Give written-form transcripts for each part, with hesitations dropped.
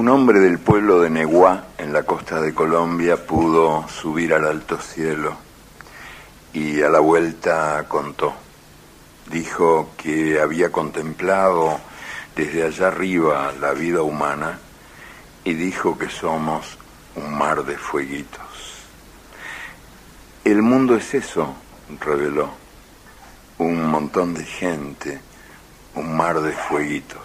Un hombre del pueblo de Neguá, en la costa de Colombia, pudo subir al alto cielo y a la vuelta contó. Dijo que había contemplado desde allá arriba la vida humana y dijo que somos un mar de fueguitos. El mundo es eso, reveló, un montón de gente, un mar de fueguitos.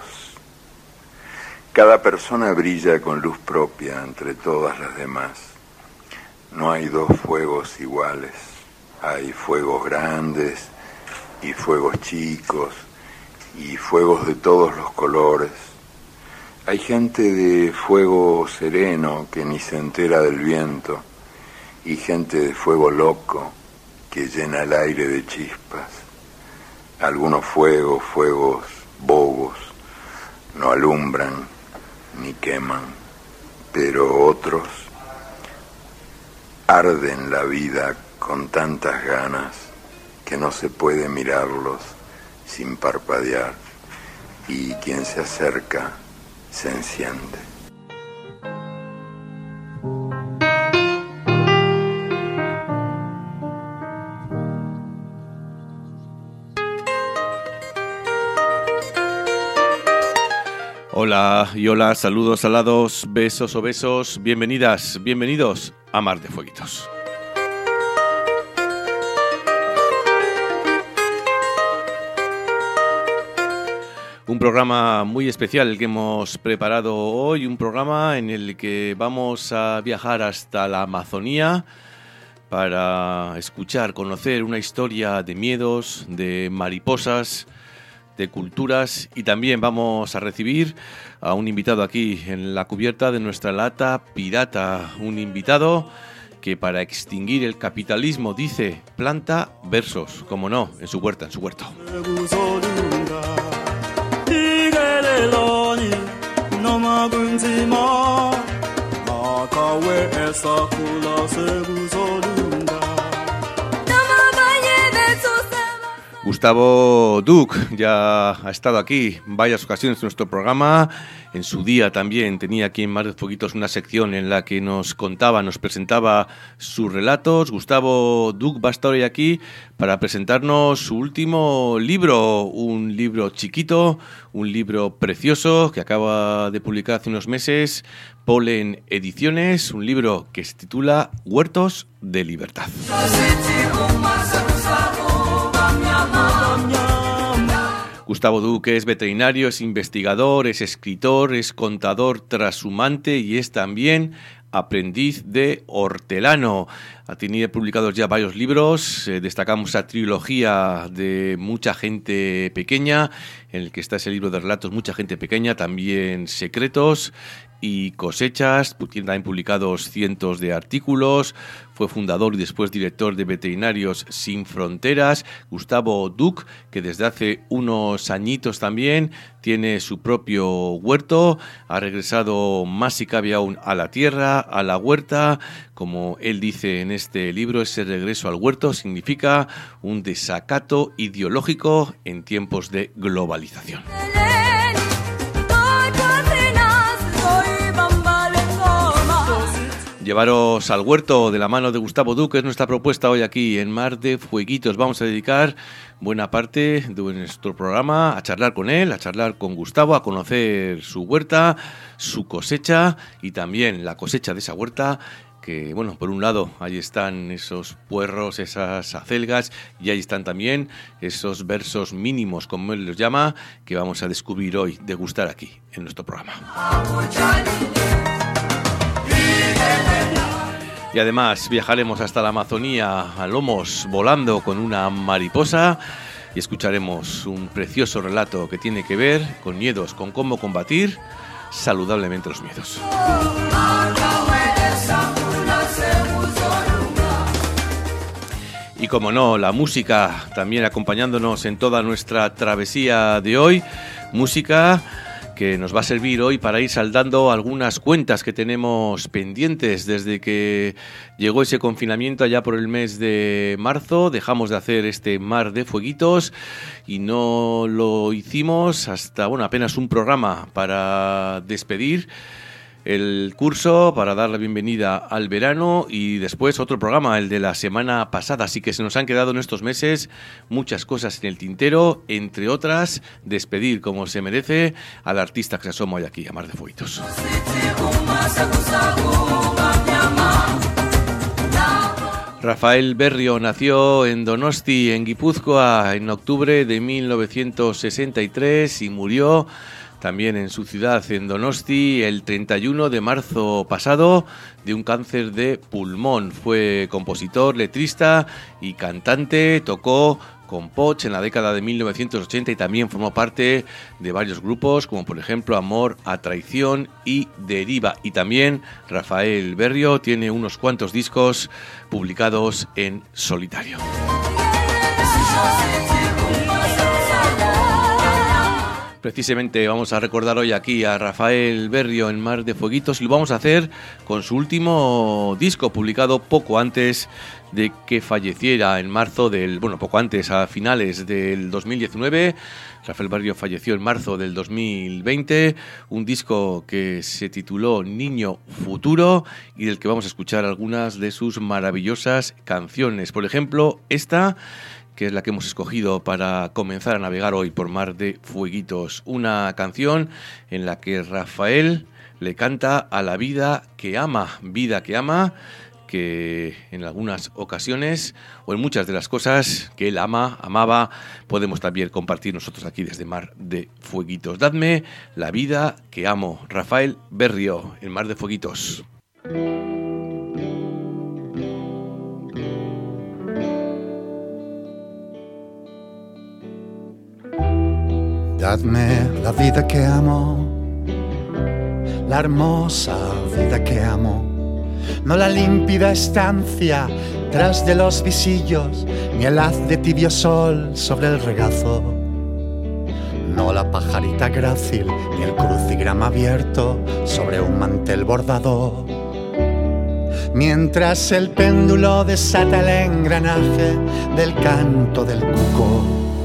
Cada persona brilla con luz propia entre todas las demás. No hay dos fuegos iguales, hay fuegos grandes y fuegos chicos y fuegos de todos los colores. Hay gente de fuego sereno que ni se entera del viento y gente de fuego loco que llena el aire de chispas. Algunos fuegos bobos, no alumbran ni queman, pero otros arden la vida con tantas ganas que no se puede mirarlos sin parpadear y quien se acerca se enciende. Hola y hola, saludos alados, besos o besos, bienvenidas, bienvenidos a Mar de Fueguitos. Un programa muy especial el que hemos preparado hoy, un programa en el que vamos a viajar hasta la Amazonía para escuchar, conocer una historia de miedos, de mariposas, de culturas, y también vamos a recibir a un invitado aquí en la cubierta de nuestra lata pirata, un invitado que para extinguir el capitalismo, dice, planta versos, como no, en su huerta, en su huerto. Gustavo Duc ya ha estado aquí en varias ocasiones en nuestro programa. En su día también tenía aquí en Mar de Fueguitos una sección en la que nos contaba, nos presentaba sus relatos. Gustavo Duc va a estar hoy aquí para presentarnos su último libro, un libro chiquito, un libro precioso que acaba de publicar hace unos meses, Polen Ediciones, un libro que se titula Huertos de Libertad. Gustavo Duc es veterinario, es investigador, es escritor, es contador trashumante y es también aprendiz de hortelano. Ha tenido publicados ya varios libros, destacamos la trilogía de Mucha Gente Pequeña, en el que está ese libro de relatos Mucha Gente Pequeña, también Secretos y Cosechas. Tiene también publicados cientos de artículos. Fue fundador y después director de Veterinarios Sin Fronteras. Gustavo Duc, que desde hace unos añitos también tiene su propio huerto. Ha regresado más si cabe aún a la tierra, a la huerta. Como él dice en este libro, ese regreso al huerto significa un desacato ideológico en tiempos de globalización. Llevaros al huerto de la mano de Gustavo Duc es nuestra propuesta hoy aquí en Mar de Fueguitos. Vamos a dedicar buena parte de nuestro programa a charlar con él, a charlar con Gustavo, a conocer su huerta, su cosecha y también la cosecha de esa huerta. Que, bueno, por un lado, ahí están esos puerros, esas acelgas, y ahí están también esos versos mínimos, como él los llama, que vamos a descubrir hoy, degustar aquí, en nuestro programa. Y además viajaremos hasta la Amazonía a lomos volando con una mariposa y escucharemos un precioso relato que tiene que ver con miedos, con cómo combatir saludablemente los miedos. Y como no, la música también acompañándonos en toda nuestra travesía de hoy, música que nos va a servir hoy para ir saldando algunas cuentas que tenemos pendientes desde que llegó ese confinamiento allá por el mes de marzo. Dejamos de hacer este Mar de Fueguitos y no lo hicimos hasta, apenas un programa para despedir el curso para dar la bienvenida al verano y después otro programa, el de la semana pasada. Así que se nos han quedado en estos meses muchas cosas en el tintero, entre otras, despedir como se merece al artista que se asoma hoy aquí a Mar de Fueguitos. Rafael Berrio nació en Donosti, en Guipúzcoa, en octubre de 1963 y murió también en su ciudad, en Donosti, el 31 de marzo pasado, de un cáncer de pulmón. Fue compositor, letrista y cantante. Tocó con Poch en la década de 1980 y también formó parte de varios grupos, como por ejemplo Amor a Traición y Deriva. Y también Rafael Berrio tiene unos cuantos discos publicados en solitario. Precisamente vamos a recordar hoy aquí a Rafael Berrio en Mar de Fueguitos y lo vamos a hacer con su último disco publicado poco antes de que falleciera en marzo poco antes, a finales del 2019. Rafael Berrio falleció en marzo del 2020, un disco que se tituló Niño Futuro y del que vamos a escuchar algunas de sus maravillosas canciones. Por ejemplo, esta, que es la que hemos escogido para comenzar a navegar hoy por Mar de Fueguitos. Una canción en la que Rafael le canta a la vida que ama, que en algunas ocasiones o en muchas de las cosas que él amaba, podemos también compartir nosotros aquí desde Mar de Fueguitos. Dadme la vida que amo. Rafael Berrio en Mar de Fueguitos. Dadme la vida que amo, la hermosa vida que amo, no la límpida estancia tras de los visillos, ni el haz de tibio sol sobre el regazo, no la pajarita grácil, ni el crucigrama abierto sobre un mantel bordado. Mientras el péndulo desata el engranaje del canto del cuco,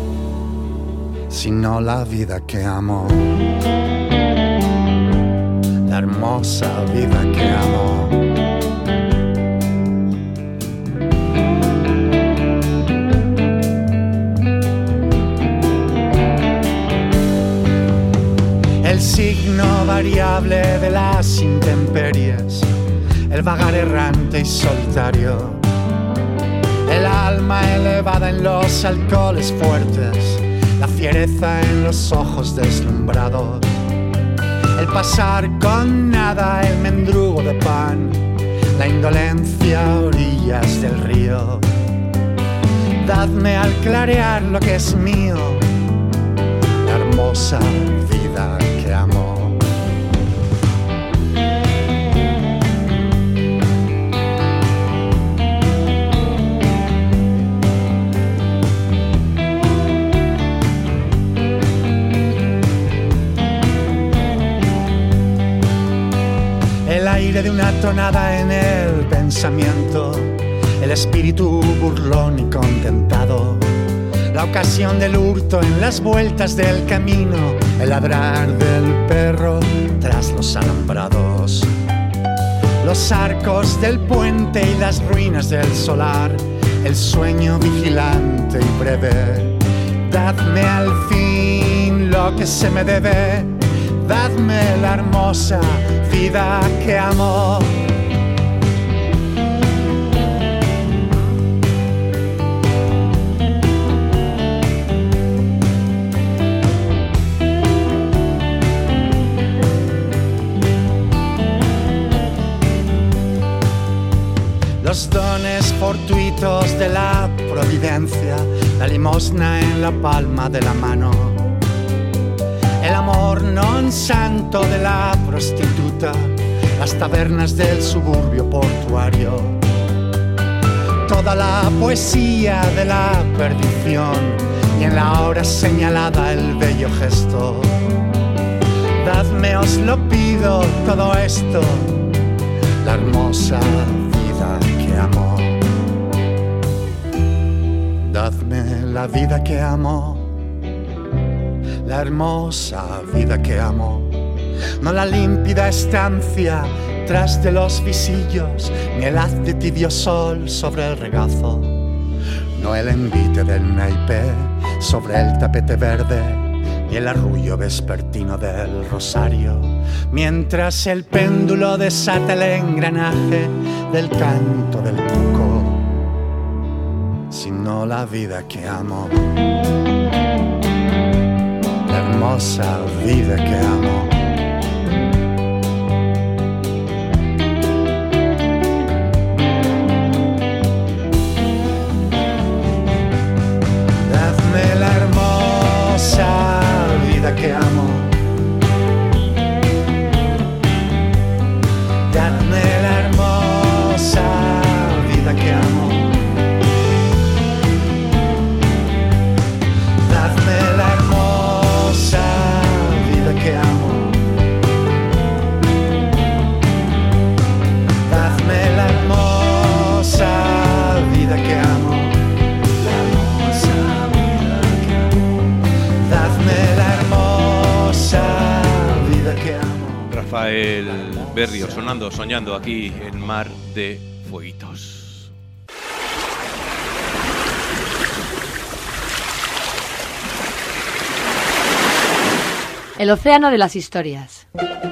sino la vida que amo, la hermosa vida que amo. El signo variable de las intemperies, el vagar errante y solitario, el alma elevada en los alcoholes fuertes, la fiereza en los ojos deslumbrados, el pasar con nada, el mendrugo de pan, la indolencia a orillas del río. Dadme al clarear lo que es mío, la hermosa vida que amo. De una tonada en el pensamiento, el espíritu burlón y contentado, la ocasión del hurto en las vueltas del camino, el ladrar del perro tras los alambrados, los arcos del puente y las ruinas del solar, el sueño vigilante y breve. Dadme al fin lo que se me debe, dadme la hermosa vida que amo. Los dones fortuitos de la providencia, la limosna en la palma de la mano, el amor non santo de la prostituta, las tabernas del suburbio portuario, toda la poesía de la perdición y en la hora señalada el bello gesto. Dadme, os lo pido, todo esto, la hermosa vida que amo. Dadme la vida que amo, la hermosa vida que amo, no la límpida estancia tras de los visillos, ni el haz de tibio sol sobre el regazo, no el envite del naipé sobre el tapete verde, ni el arrullo vespertino del rosario, mientras el péndulo desata el engranaje del canto del cuco, sino la vida que amo, la hermosa vida que amo. Dadme la hermosa vida que amo. Dadme la hermosa vida que amo. Dadme la hermosa vida que amo. Dadme la hermosa vida que amo. La hermosa vida que amo. Dadme la hermosa vida que amo. Rafael Berrio soñando aquí en Mar de Fueguitos. El océano de las historias.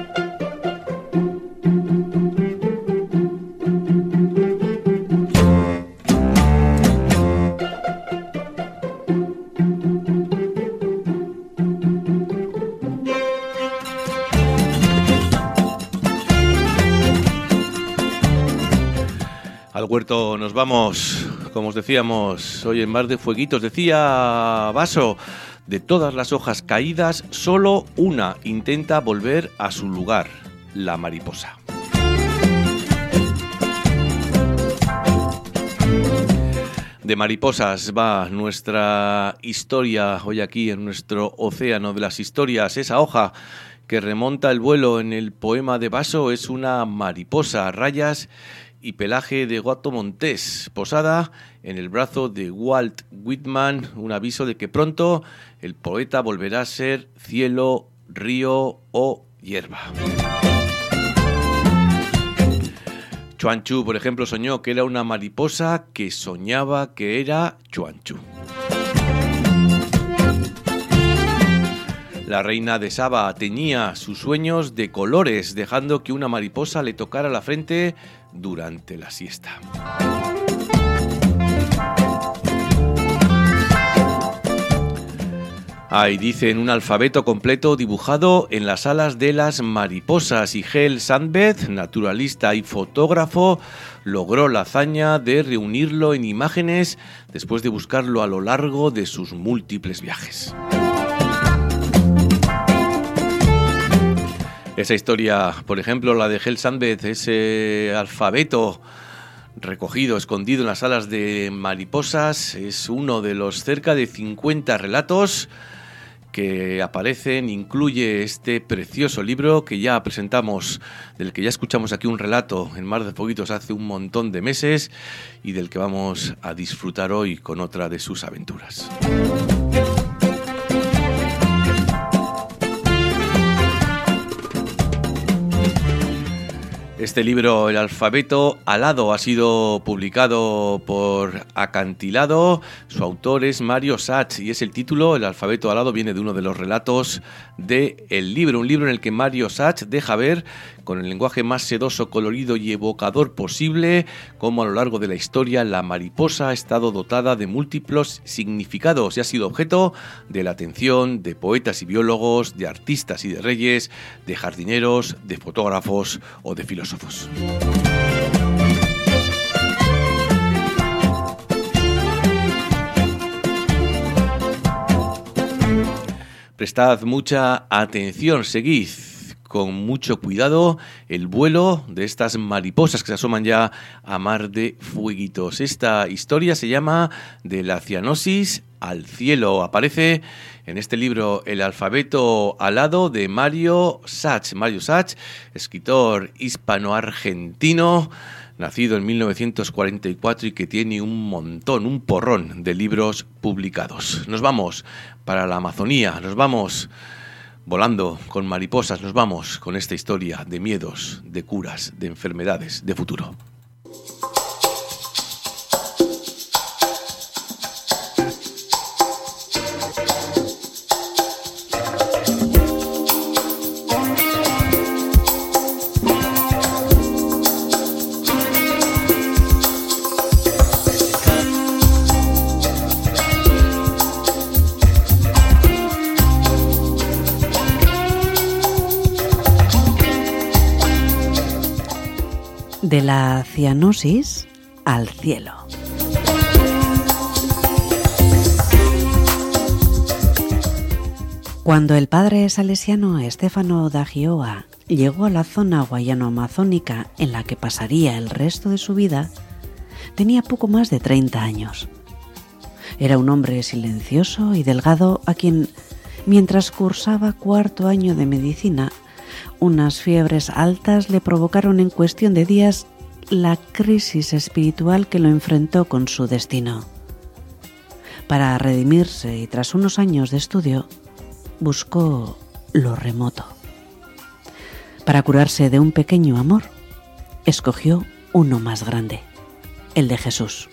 Al huerto nos vamos, como os decíamos, hoy en Mar de Fueguitos. Decía Baso, de todas las hojas caídas, solo una intenta volver a su lugar, la mariposa. De mariposas va nuestra historia hoy aquí en nuestro océano de las historias. Esa hoja que remonta el vuelo en el poema de Baso es una mariposa, rayas y pelaje de Gato Montés, posada en el brazo de Walt Whitman, un aviso de que pronto el poeta volverá a ser cielo, río o hierba. Chuanchu, por ejemplo, soñó que era una mariposa que soñaba que era Chuanchu. La reina de Saba teñía sus sueños de colores, dejando que una mariposa le tocara la frente durante la siesta. Ahí dicen un alfabeto completo dibujado en las alas de las mariposas, y Hel Sandberg, naturalista y fotógrafo, logró la hazaña de reunirlo en imágenes después de buscarlo a lo largo de sus múltiples viajes. Esa historia, por ejemplo, la de Hel Sandberg, ese alfabeto recogido, escondido en las alas de mariposas, es uno de los cerca de 50 relatos que aparecen, incluye este precioso libro que ya presentamos, del que ya escuchamos aquí un relato en Mar de Fueguitos hace un montón de meses y del que vamos a disfrutar hoy con otra de sus aventuras. Este libro, El alfabeto alado, ha sido publicado por Acantilado. Su autor es Mario Sachs y es el título, El alfabeto alado, viene de uno de los relatos del libro. Un libro en el que Mario Sachs deja ver, con el lenguaje más sedoso, colorido y evocador posible, cómo a lo largo de la historia la mariposa ha estado dotada de múltiples significados y ha sido objeto de la atención de poetas y biólogos, de artistas y de reyes, de jardineros, de fotógrafos o de filósofos. Prestad mucha atención, seguid con mucho cuidado el vuelo de estas mariposas que se asoman ya a Mar de Fueguitos. Esta historia se llama De la cianosis al cielo. Aparece en este libro El alfabeto alado de Mario Sachs. Mario Sachs, escritor hispano-argentino, nacido en 1944 y que tiene un porrón de libros publicados. Nos vamos para la Amazonía, nos vamos Volando con mariposas nos vamos con esta historia de miedos, de curas, de enfermedades, de futuro. De la cianosis al cielo. Cuando el padre salesiano Stefano da Gioia llegó a la zona guayano-amazónica en la que pasaría el resto de su vida, tenía poco más de 30 años. Era un hombre silencioso y delgado a quien, mientras cursaba cuarto año de medicina, unas fiebres altas le provocaron en cuestión de días la crisis espiritual que lo enfrentó con su destino. Para redimirse y tras unos años de estudio, buscó lo remoto. Para curarse de un pequeño amor, escogió uno más grande, el de Jesús.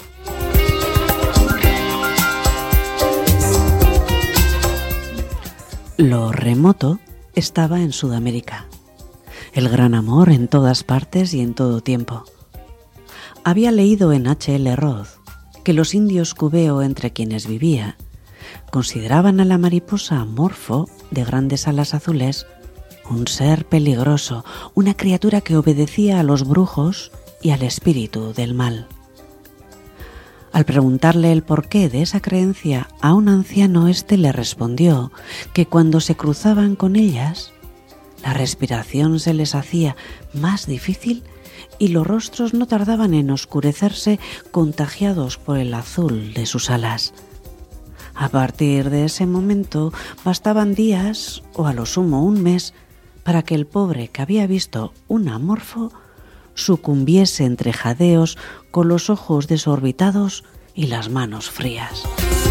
Lo remoto estaba en Sudamérica. El gran amor en todas partes y en todo tiempo. Había leído en H.L. Roth que los indios cubeo entre quienes vivía consideraban a la mariposa morfo de grandes alas azules un ser peligroso, una criatura que obedecía a los brujos y al espíritu del mal. Al preguntarle el porqué de esa creencia a un anciano, éste le respondió que cuando se cruzaban con ellas, la respiración se les hacía más difícil y los rostros no tardaban en oscurecerse contagiados por el azul de sus alas. A partir de ese momento bastaban días o a lo sumo un mes para que el pobre que había visto un amorfo sucumbiese entre jadeos con los ojos desorbitados y las manos frías.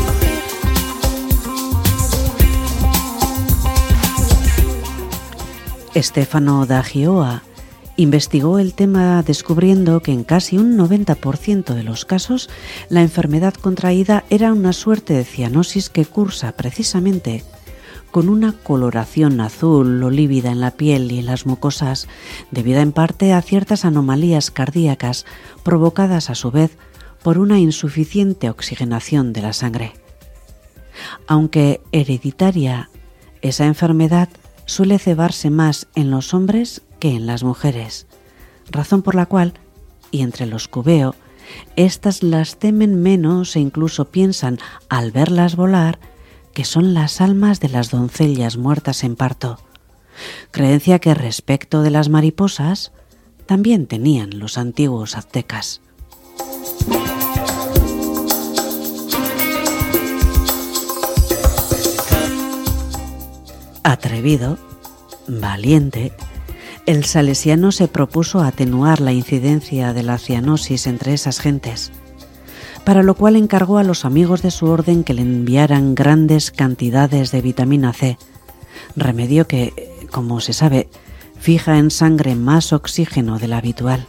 Stefano da Gioia investigó el tema descubriendo que en casi un 90% de los casos la enfermedad contraída era una suerte de cianosis que cursa precisamente con una coloración azul o lívida en la piel y en las mucosas, debida en parte a ciertas anomalías cardíacas provocadas a su vez por una insuficiente oxigenación de la sangre. Aunque hereditaria, esa enfermedad suele cebarse más en los hombres que en las mujeres, razón por la cual, y entre los cubeo, éstas las temen menos e incluso piensan, al verlas volar, que son las almas de las doncellas muertas en parto, creencia que respecto de las mariposas también tenían los antiguos aztecas. Atrevido, valiente, el salesiano se propuso atenuar la incidencia de la cianosis entre esas gentes, para lo cual encargó a los amigos de su orden que le enviaran grandes cantidades de vitamina C, remedio que, como se sabe, fija en sangre más oxígeno del habitual.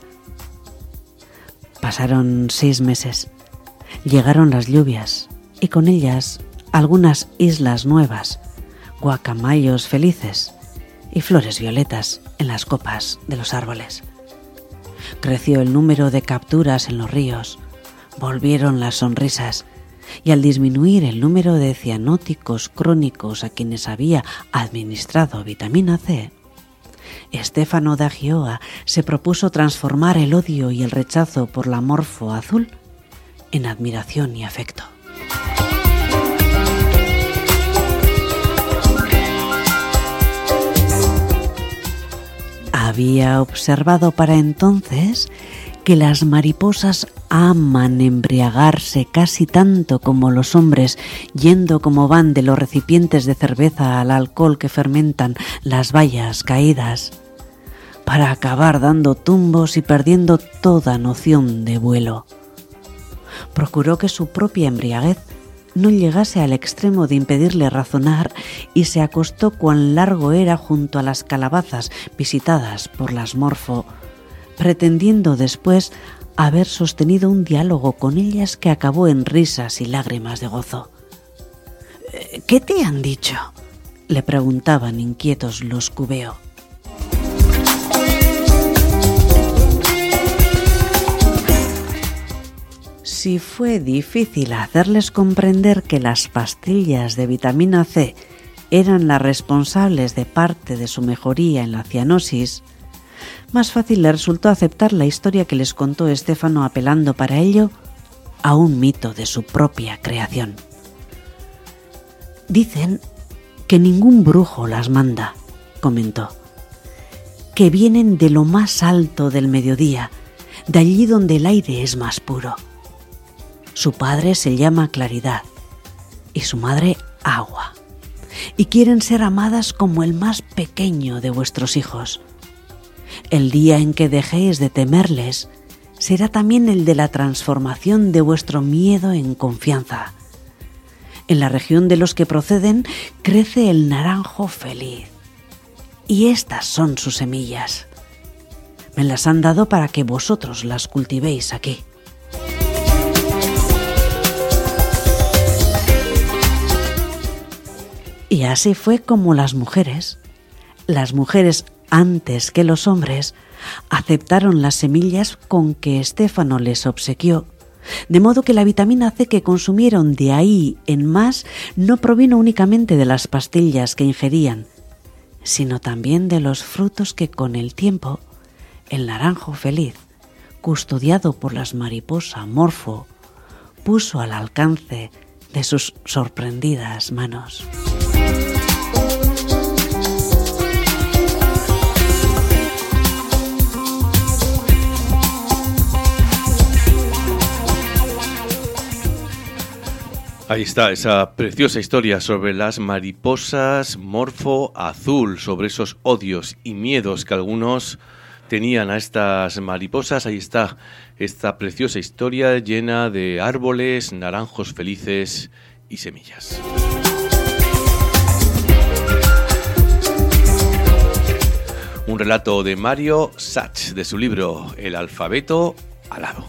Pasaron 6 meses, llegaron las lluvias y con ellas algunas islas nuevas, guacamayos felices y flores violetas en las copas de los árboles. Creció el número de capturas en los ríos, volvieron las sonrisas y al disminuir el número de cianóticos crónicos a quienes había administrado vitamina C, Stefano da Gioia se propuso transformar el odio y el rechazo por la morfo azul en admiración y afecto. Había observado para entonces que las mariposas aman embriagarse casi tanto como los hombres, yendo como van de los recipientes de cerveza al alcohol que fermentan las bayas caídas, para acabar dando tumbos y perdiendo toda noción de vuelo. Procuró que su propia embriaguez no llegase al extremo de impedirle razonar y se acostó cuán largo era junto a las calabazas visitadas por las Morpho, pretendiendo después haber sostenido un diálogo con ellas que acabó en risas y lágrimas de gozo. «¿Qué te han dicho?», le preguntaban inquietos los Cubeo. Si fue difícil hacerles comprender que las pastillas de vitamina C eran las responsables de parte de su mejoría en la cianosis, más fácil le resultó aceptar la historia que les contó Estéfano, apelando para ello a un mito de su propia creación. «Dicen que ningún brujo las manda», comentó, «que vienen de lo más alto del mediodía, de allí donde el aire es más puro. Su padre se llama Claridad y su madre Agua, y quieren ser amadas como el más pequeño de vuestros hijos. El día en que dejéis de temerles será también el de la transformación de vuestro miedo en confianza. En la región de los que proceden crece el naranjo feliz, y estas son sus semillas. Me las han dado para que vosotros las cultivéis aquí». Y así fue como las mujeres antes que los hombres, aceptaron las semillas con que Estéfano les obsequió, de modo que la vitamina C que consumieron de ahí en más no provino únicamente de las pastillas que ingerían, sino también de los frutos que con el tiempo el naranjo feliz, custodiado por las mariposas Morpho, puso al alcance de sus sorprendidas manos. Ahí está, esa preciosa historia sobre las mariposas Morpho azul, sobre esos odios y miedos que algunos tenían a estas mariposas. Ahí está esta preciosa historia llena de árboles, naranjos felices y semillas. Un relato de Mario Sachs, de su libro El alfabeto alado.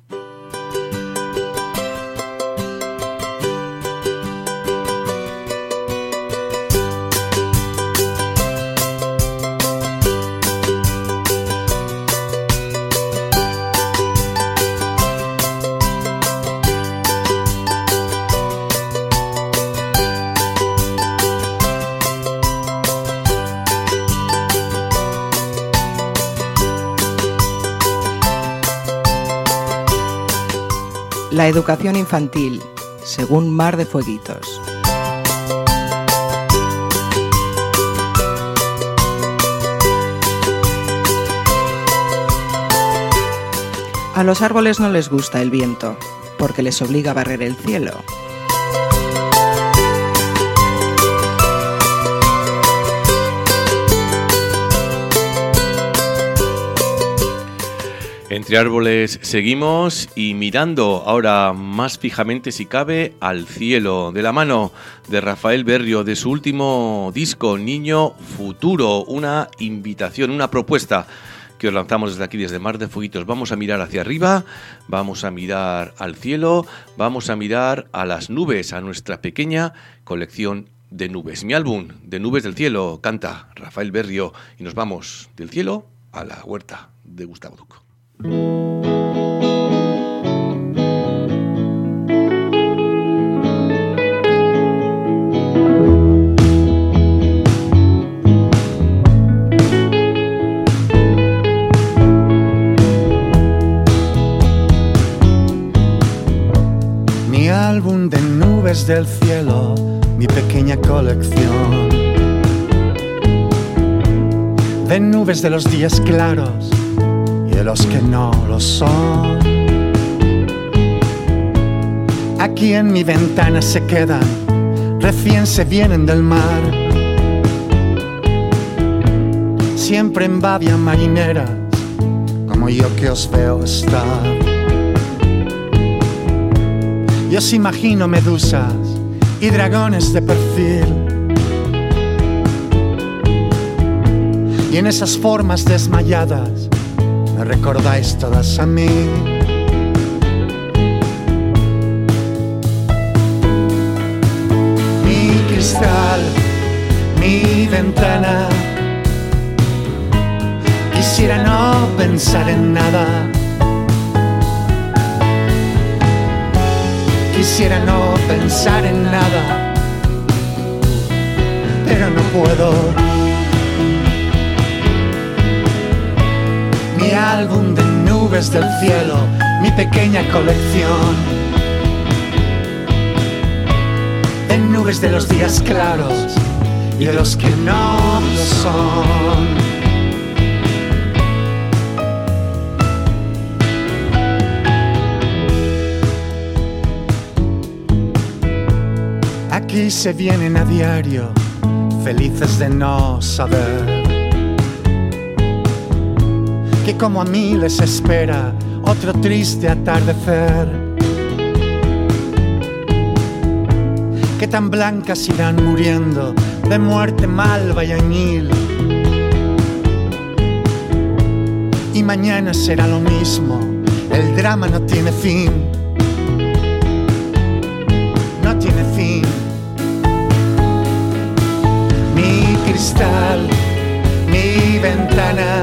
La educación infantil, según Mar de Fueguitos. A los árboles no les gusta el viento, porque les obliga a barrer el cielo. Entre árboles seguimos y mirando ahora más fijamente, si cabe, al cielo, de la mano de Rafael Berrio, de su último disco, Niño Futuro, una invitación, una propuesta que os lanzamos desde aquí, desde Mar de Fueguitos. Vamos a mirar hacia arriba, vamos a mirar al cielo, vamos a mirar a las nubes, a nuestra pequeña colección de nubes. Mi álbum de Nubes del Cielo, canta Rafael Berrio, y nos vamos del cielo a la huerta de Gustavo Duco. Mi álbum de nubes del cielo, mi pequeña colección de nubes de los días claros y de los que no lo son. Aquí en mi ventana se quedan, recién se vienen del mar, siempre en babia marineras, como yo que os veo estar. Yo os imagino medusas y dragones de perfil. Y en esas formas desmayadas me recordáis todas a mí. Mi cristal, mi ventana. Quisiera no pensar en nada. Quisiera no pensar en nada, pero no puedo. Mi álbum de nubes del cielo, mi pequeña colección de nubes de los días claros y de los que no lo son. Aquí se vienen a diario, felices de no saber que como a mí les espera otro triste atardecer, que tan blancas irán muriendo de muerte malva y añil, y mañana será lo mismo, el drama no tiene fin, no tiene fin. Mi cristal, mi ventana.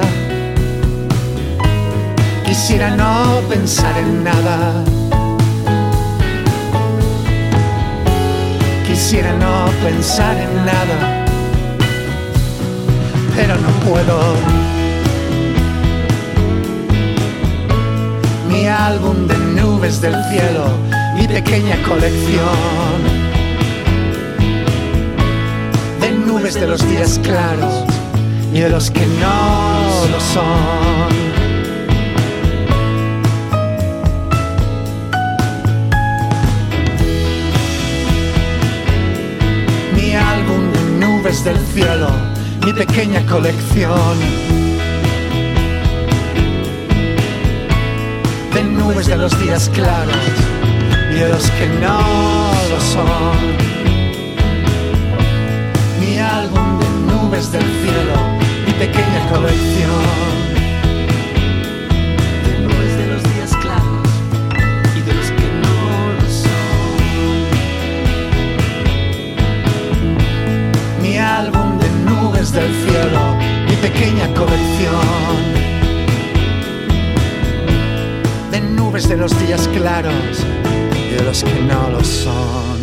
Quisiera no pensar en nada. Quisiera no pensar en nada, pero no puedo. Mi álbum de nubes del cielo, mi pequeña colección de nubes de los días claros y de los que no lo son. Mi álbum de nubes del cielo, mi pequeña colección de nubes de los días claros y de los que no lo son. Mi álbum de nubes del cielo, mi pequeña colección de nubes de los días claros y de los que no lo son. Mi álbum de nubes del cielo, mi pequeña colección de nubes de los días claros y de los que no lo son.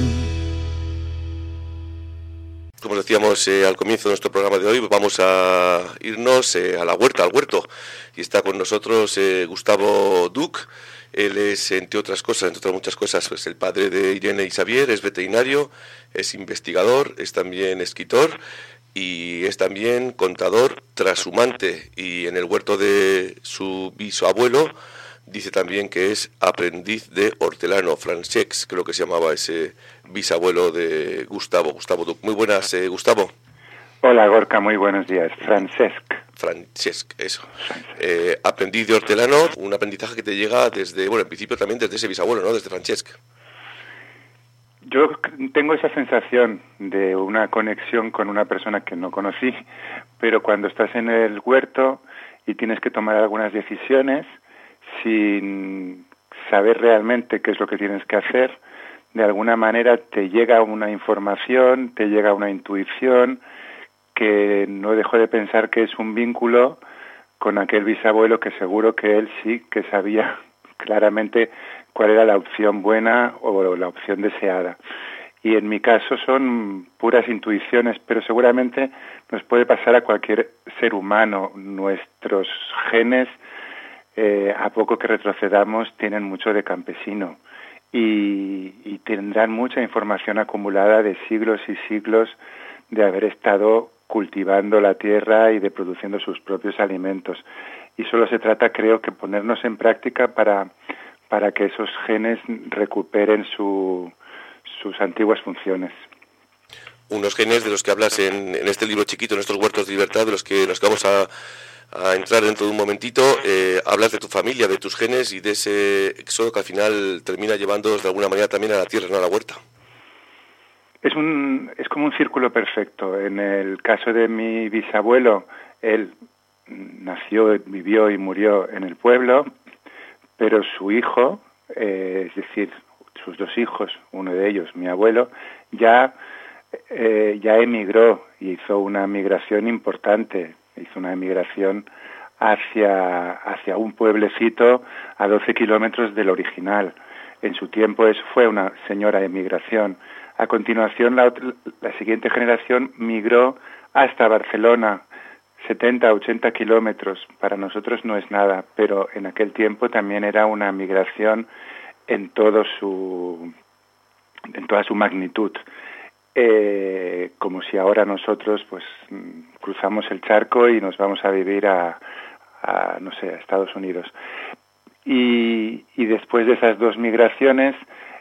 Como decíamos al comienzo de nuestro programa de hoy, vamos a irnos a la huerta, al huerto. Y está con nosotros Gustavo Duc. Él es, entre otras cosas, entre otras muchas cosas, pues el padre de Irene y Xavier, es veterinario, es investigador, es también escritor y es también contador trashumante. Y en el huerto de su bisabuelo dice también que es aprendiz de hortelano. Francesc, creo que se llamaba ese bisabuelo de Gustavo Duc. Muy buenas, Gustavo. Hola, Gorka, muy buenos días. Francesc, eso. Aprendiz de hortelano, un aprendizaje que te llega desde, bueno, en principio también desde ese bisabuelo, ¿no? Desde Francesc. Yo tengo esa sensación de una conexión con una persona que no conocí, pero cuando estás en el huerto y tienes que tomar algunas decisiones sin saber realmente qué es lo que tienes que hacer, de alguna manera te llega una información, te llega una intuición que no dejo de pensar que es un vínculo con aquel bisabuelo que seguro que él sí que sabía claramente cuál era la opción buena o la opción deseada. Y en mi caso son puras intuiciones, pero seguramente nos puede pasar a cualquier ser humano. Nuestros genes, a poco que retrocedamos, tienen mucho de campesino y tendrán mucha información acumulada de siglos y siglos de haber estado cultivando la tierra y de produciendo sus propios alimentos. Y solo se trata, creo, que ponernos en práctica para que esos genes recuperen sus antiguas funciones. Unos genes de los que hablas en este libro chiquito, en estos huertos de libertad, de los que nos vamos a a entrar dentro de un momentito. Hablas de tu familia, de tus genes y de ese éxodo que al final termina llevándoos de alguna manera también a la tierra, no a la huerta. Es como un círculo perfecto. En el caso de mi bisabuelo, él nació, vivió y murió en el pueblo, pero su hijo, es decir, sus dos hijos, uno de ellos, mi abuelo, ya emigró y hizo una migración importante. Hizo una emigración hacia un pueblecito a 12 kilómetros del original. En su tiempo eso fue una señora emigración. A continuación, la siguiente generación migró hasta Barcelona, 70, 80 kilómetros. Para nosotros no es nada, pero en aquel tiempo también era una migración en toda su magnitud. Como si ahora nosotros pues cruzamos el charco y nos vamos a vivir a Estados Unidos. Y después de esas dos migraciones,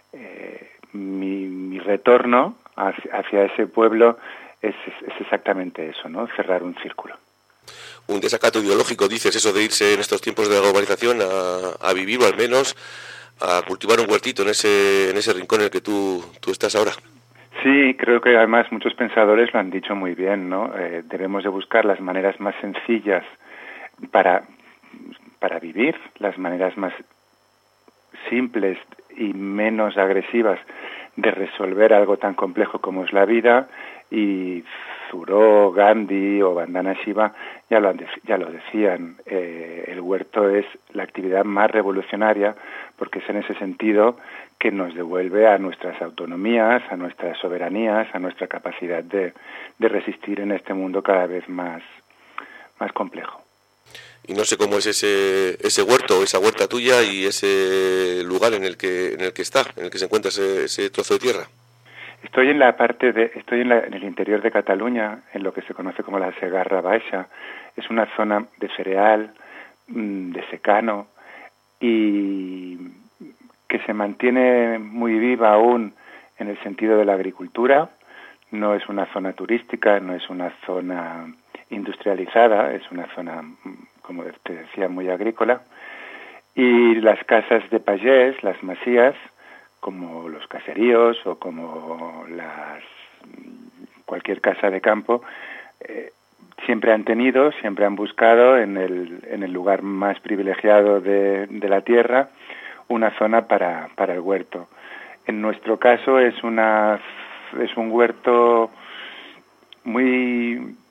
mi retorno hacia ese pueblo es exactamente eso, ¿no? Cerrar un círculo. Un desacato ideológico, dices, eso de irse en estos tiempos de la globalización a vivir, o al menos a cultivar un huertito en ese rincón en el que tú estás ahora. Sí, creo que además muchos pensadores lo han dicho muy bien, ¿no? Debemos de buscar las maneras más sencillas para vivir, las maneras más simples y menos agresivas de resolver algo tan complejo como es la vida, y Thoreau, Gandhi o Vandana Shiva ya lo decían. El huerto es la actividad más revolucionaria porque es en ese sentido que nos devuelve a nuestras autonomías, a nuestras soberanías, a nuestra capacidad de resistir en este mundo cada vez más complejo. Y no sé cómo es ese huerto, esa huerta tuya y ese lugar en el que se encuentra ese trozo de tierra. Estoy en el interior de Cataluña, en lo que se conoce como la Segarra Baixa. Es una zona de cereal, de secano, y que se mantiene muy viva aún en el sentido de la agricultura. No es una zona turística, no es una zona industrializada, es una zona, como te decía, muy agrícola. Y las casas de pagés, las masías, como los caseríos o como cualquier casa de campo, siempre han buscado en el lugar más privilegiado de la tierra una zona para el huerto. En nuestro caso es un huerto muy...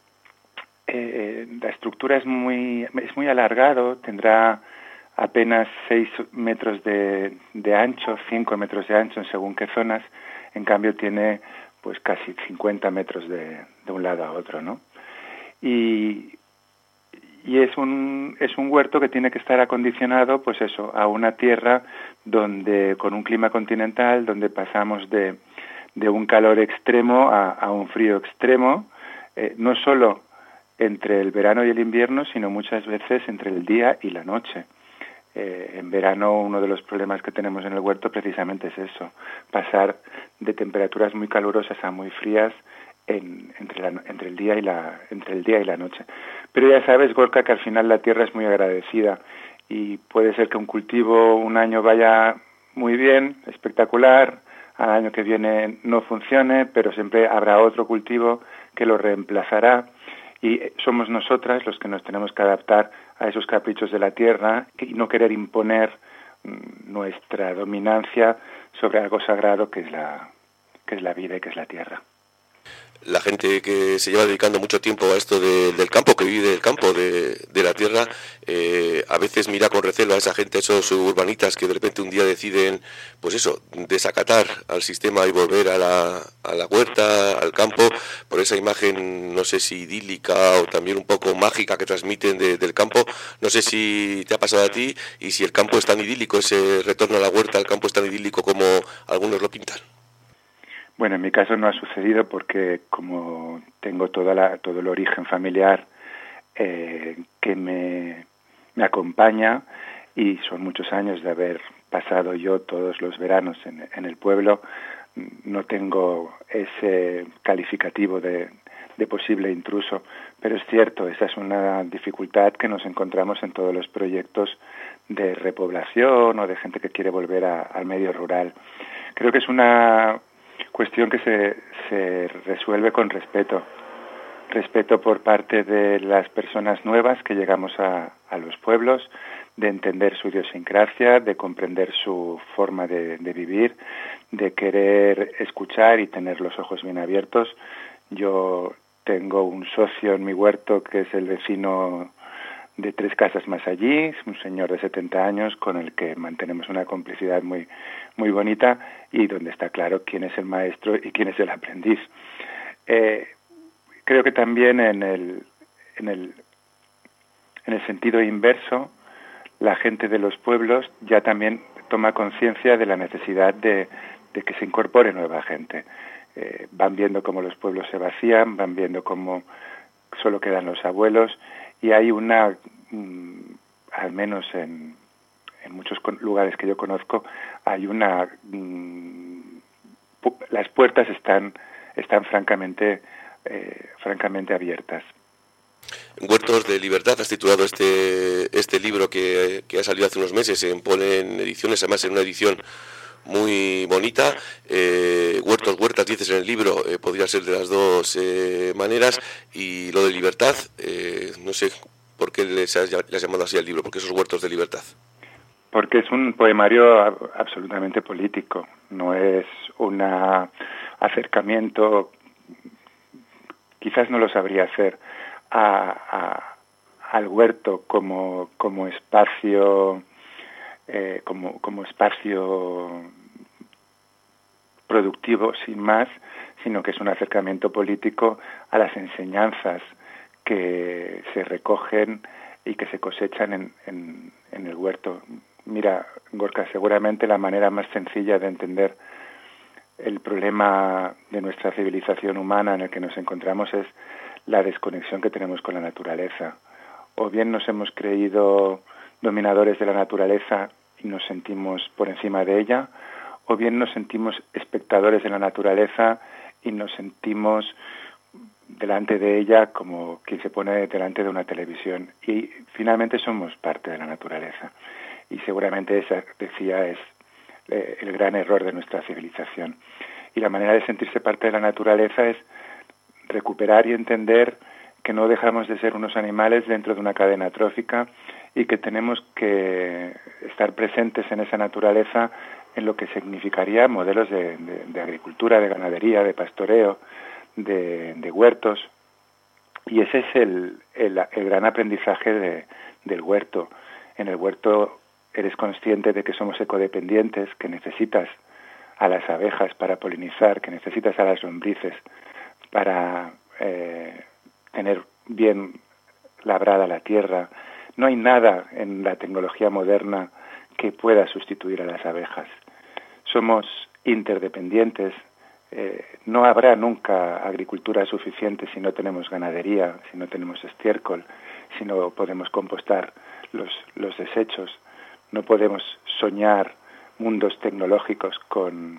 la estructura es muy alargado, tendrá apenas 6 metros de ancho, 5 metros de ancho en según qué zonas. En cambio tiene pues casi 50 metros de un lado a otro, ¿no? Y es un huerto que tiene que estar acondicionado, pues eso, a una tierra con un clima continental, donde pasamos de un calor extremo a un frío extremo, no solo entre el verano y el invierno, sino muchas veces entre el día y la noche. En verano uno de los problemas que tenemos en el huerto precisamente es eso, pasar de temperaturas muy calurosas a muy frías entre el día y la noche. Pero ya sabes, Gorka, que al final la tierra es muy agradecida y puede ser que un cultivo un año vaya muy bien, espectacular, al año que viene no funcione, pero siempre habrá otro cultivo que lo reemplazará. Y somos nosotras los que nos tenemos que adaptar a esos caprichos de la tierra y no querer imponer nuestra dominancia sobre algo sagrado que es la vida y que es la tierra. La gente que se lleva dedicando mucho tiempo a esto del campo, que vive del campo, de la tierra, a veces mira con recelo a esa gente, esos urbanitas que de repente un día deciden, pues eso, desacatar al sistema y volver a la huerta, al campo, por esa imagen, no sé si idílica o también un poco mágica que transmiten del campo. No sé si te ha pasado a ti y si el campo es tan idílico, ese retorno a la huerta, el campo es tan idílico como algunos lo pintan. Bueno, en mi caso no ha sucedido porque como tengo todo el origen familiar que me acompaña y son muchos años de haber pasado yo todos los veranos en el pueblo, no tengo ese calificativo de posible intruso, Pero es cierto, esa es una dificultad que nos encontramos en todos los proyectos de repoblación o de gente que quiere volver al medio rural. Creo que es una cuestión que se resuelve con respeto por parte de las personas nuevas que llegamos a los pueblos, de entender su idiosincrasia, de comprender su forma de vivir, de querer escuchar y tener los ojos bien abiertos. Yo tengo un socio en mi huerto que es el vecino de 3 casas más allí, es un señor de 70 años con el que mantenemos una complicidad muy, muy bonita y donde está claro quién es el maestro y quién es el aprendiz. Creo que también en el sentido inverso, la gente de los pueblos ya también toma conciencia de la necesidad de que se incorpore nueva gente. Van viendo cómo los pueblos se vacían, van viendo cómo solo quedan los abuelos y hay una, al menos en muchos lugares que yo conozco, hay una, las puertas están francamente abiertas. Huertos de Libertad, has titulado este libro que ha salido hace unos meses en Polen Ediciones, además en una edición muy bonita. Huertas, dices en el libro, podría ser de las dos maneras, y lo de libertad, no sé por qué le has llamado así al libro, porque esos Huertos de Libertad. Porque es un poemario absolutamente político, no es un acercamiento, quizás no lo sabría hacer, al huerto como espacio como espacio productivo sin más, sino que es un acercamiento político a las enseñanzas que se recogen y que se cosechan en el huerto. Mira, Gorka, seguramente la manera más sencilla de entender el problema de nuestra civilización humana en el que nos encontramos es la desconexión que tenemos con la naturaleza. O bien nos hemos creído dominadores de la naturaleza y nos sentimos por encima de ella, o bien nos sentimos espectadores de la naturaleza y nos sentimos delante de ella como quien se pone delante de una televisión. Y finalmente somos parte de la naturaleza. Y seguramente esa, decía, es el gran error de nuestra civilización. Y la manera de sentirse parte de la naturaleza es recuperar y entender que no dejamos de ser unos animales dentro de una cadena trófica y que tenemos que estar presentes en esa naturaleza en lo que significaría modelos de agricultura, de ganadería, de pastoreo, de huertos. Y ese es el gran aprendizaje del huerto. En el huerto eres consciente de que somos ecodependientes, que necesitas a las abejas para polinizar, que necesitas a las lombrices para tener bien labrada la tierra. No hay nada en la tecnología moderna que pueda sustituir a las abejas. Somos interdependientes. No habrá nunca agricultura suficiente si no tenemos ganadería, si no tenemos estiércol, si no podemos compostar los desechos. No podemos soñar mundos tecnológicos con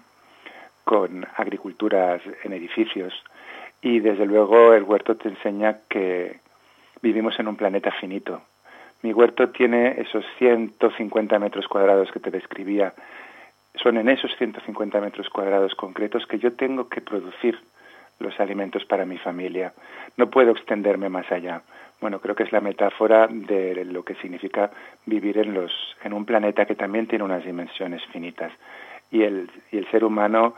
agriculturas en edificios. Y desde luego el huerto te enseña que vivimos en un planeta finito. Mi huerto tiene esos 150 metros cuadrados que te describía. Son en esos 150 metros cuadrados concretos que yo tengo que producir los alimentos para mi familia. No puedo extenderme más allá. Bueno, creo que es la metáfora de lo que significa vivir en un planeta que también tiene unas dimensiones finitas. Y el ser humano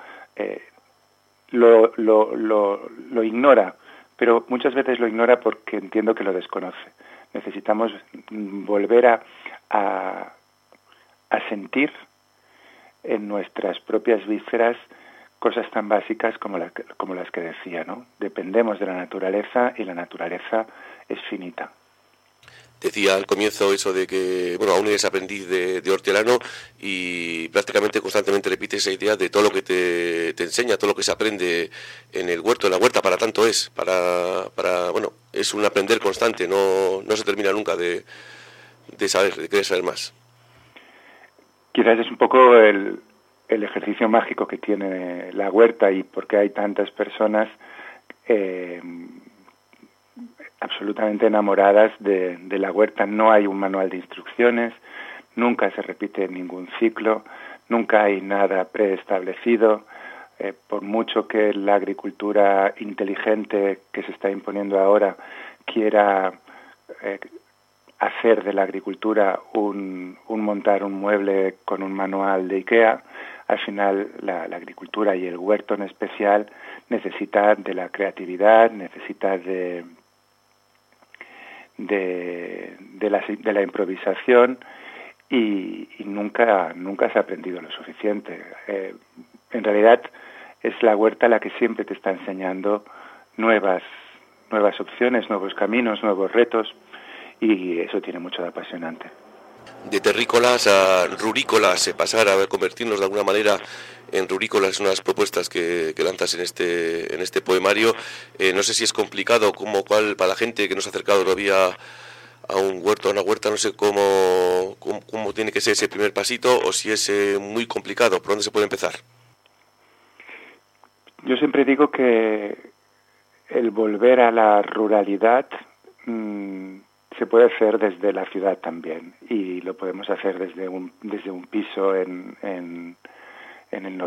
lo ignora, pero muchas veces lo ignora porque entiendo que lo desconoce. Necesitamos volver a sentir en nuestras propias vísceras cosas tan básicas como las que decía, ¿no? Dependemos de la naturaleza y la naturaleza es finita. Decía al comienzo eso de que, bueno, aún eres aprendiz de hortelano y prácticamente constantemente repites esa idea de todo lo que te enseña, todo lo que se aprende en el huerto, en la huerta, para tanto es, bueno, es un aprender constante, no se termina nunca de saber, de querer saber más. Quizás es un poco el ejercicio mágico que tiene la huerta y porque hay tantas personas absolutamente enamoradas de la huerta. No hay un manual de instrucciones, nunca se repite ningún ciclo, nunca hay nada preestablecido. Por mucho que la agricultura inteligente que se está imponiendo ahora quiera hacer de la agricultura un montar un mueble con un manual de IKEA, al final la agricultura y el huerto en especial necesita de la creatividad, necesita de la improvisación y nunca se ha aprendido lo suficiente. En realidad es la huerta la que siempre te está enseñando nuevas opciones, nuevos caminos, nuevos retos, y eso tiene mucho de apasionante. De terrícolas a rurícolas, pasar a convertirnos de alguna manera en rurícolas, unas propuestas que lanzas en este poemario. No sé si es complicado, cuál para la gente que no se ha acercado todavía a un huerto, a una huerta, no sé cómo tiene que ser ese primer pasito, o si es muy complicado. ¿Por dónde se puede empezar? Yo siempre digo que el volver a la ruralidad se puede hacer desde la ciudad también, y lo podemos hacer desde un piso en el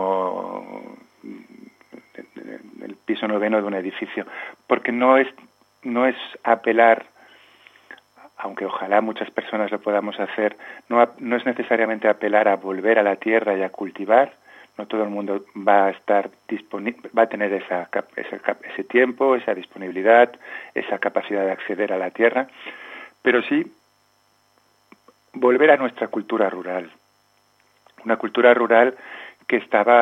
piso noveno de un edificio, porque no es apelar, aunque ojalá muchas personas lo podamos hacer, no es necesariamente apelar a volver a la tierra y a cultivar. No todo el mundo va a estar va a tener ese tiempo, esa disponibilidad, esa capacidad de acceder a la tierra, pero sí volver a nuestra cultura rural, una cultura rural que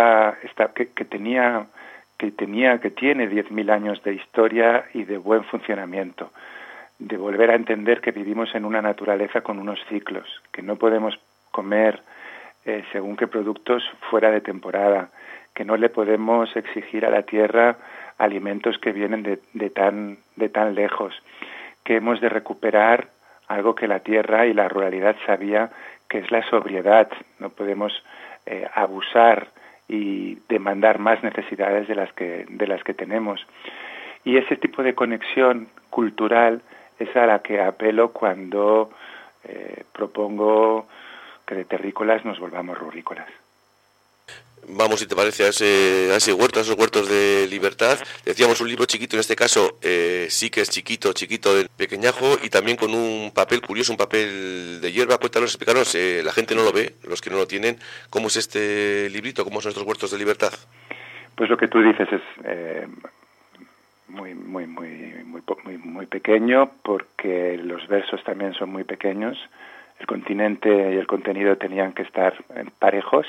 tiene 10.000 años de historia y de buen funcionamiento, de volver a entender que vivimos en una naturaleza con unos ciclos, que no podemos comer según qué productos fuera de temporada, que no le podemos exigir a la tierra alimentos que vienen de tan lejos, que hemos de recuperar algo que la tierra y la ruralidad sabía, que es la sobriedad. No podemos abusar y demandar más necesidades de las que tenemos. Y ese tipo de conexión cultural es a la que apelo cuando propongo que de terrícolas nos volvamos rurícolas. Vamos, si te parece, a ese huerto, a esos huertos de libertad. Decíamos un libro chiquito, en este caso sí que es chiquito, del pequeñajo, y también con un papel curioso, un papel de hierba. Cuéntanos, explícanos, la gente no lo ve, los que no lo tienen, ¿cómo es este librito? ¿Cómo son estos huertos de libertad? Pues lo que tú dices es muy pequeño, porque los versos también son muy pequeños. El continente y el contenido tenían que estar parejos.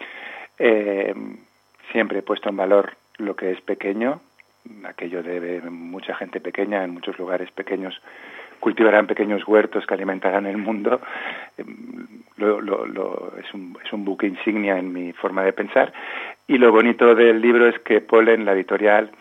Siempre he puesto en valor lo que es pequeño, aquello de mucha gente pequeña, en muchos lugares pequeños cultivarán pequeños huertos que alimentarán el mundo. Es un buque insignia en mi forma de pensar, y lo bonito del libro es que Pollen, la editorial,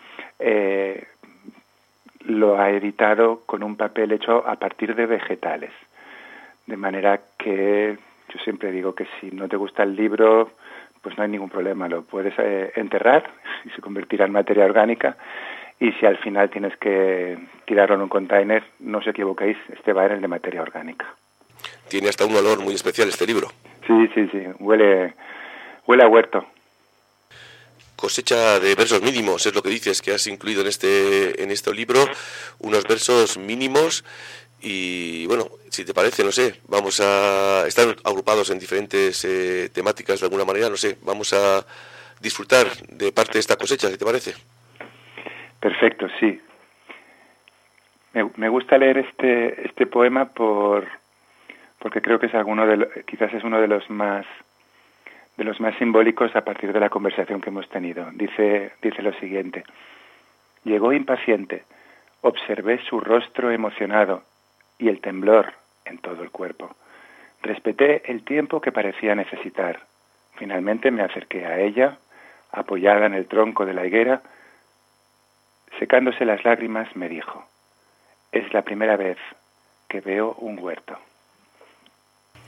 lo ha editado con un papel hecho a partir de vegetales. De manera que yo siempre digo que si no te gusta el libro, pues no hay ningún problema, lo puedes enterrar y se convertirá en materia orgánica, y si al final tienes que tirarlo en un container, no os equivoquéis, este va en el de materia orgánica. Tiene hasta un olor muy especial este libro. Sí, huele a huerto. Cosecha de versos mínimos, es lo que dices, que has incluido en este libro, unos versos mínimos. Y bueno, si te parece, no sé, vamos a estar agrupados en diferentes temáticas de alguna manera, no sé, vamos a disfrutar de parte de esta cosecha, si te parece. Perfecto, sí. Me gusta leer este poema porque creo que es quizás es uno de los más simbólicos a partir de la conversación que hemos tenido. Dice lo siguiente: llegó impaciente, observé su rostro emocionado y el temblor en todo el cuerpo. Respeté el tiempo que parecía necesitar. Finalmente me acerqué a ella, apoyada en el tronco de la higuera. Secándose las lágrimas, me dijo: es la primera vez que veo un huerto.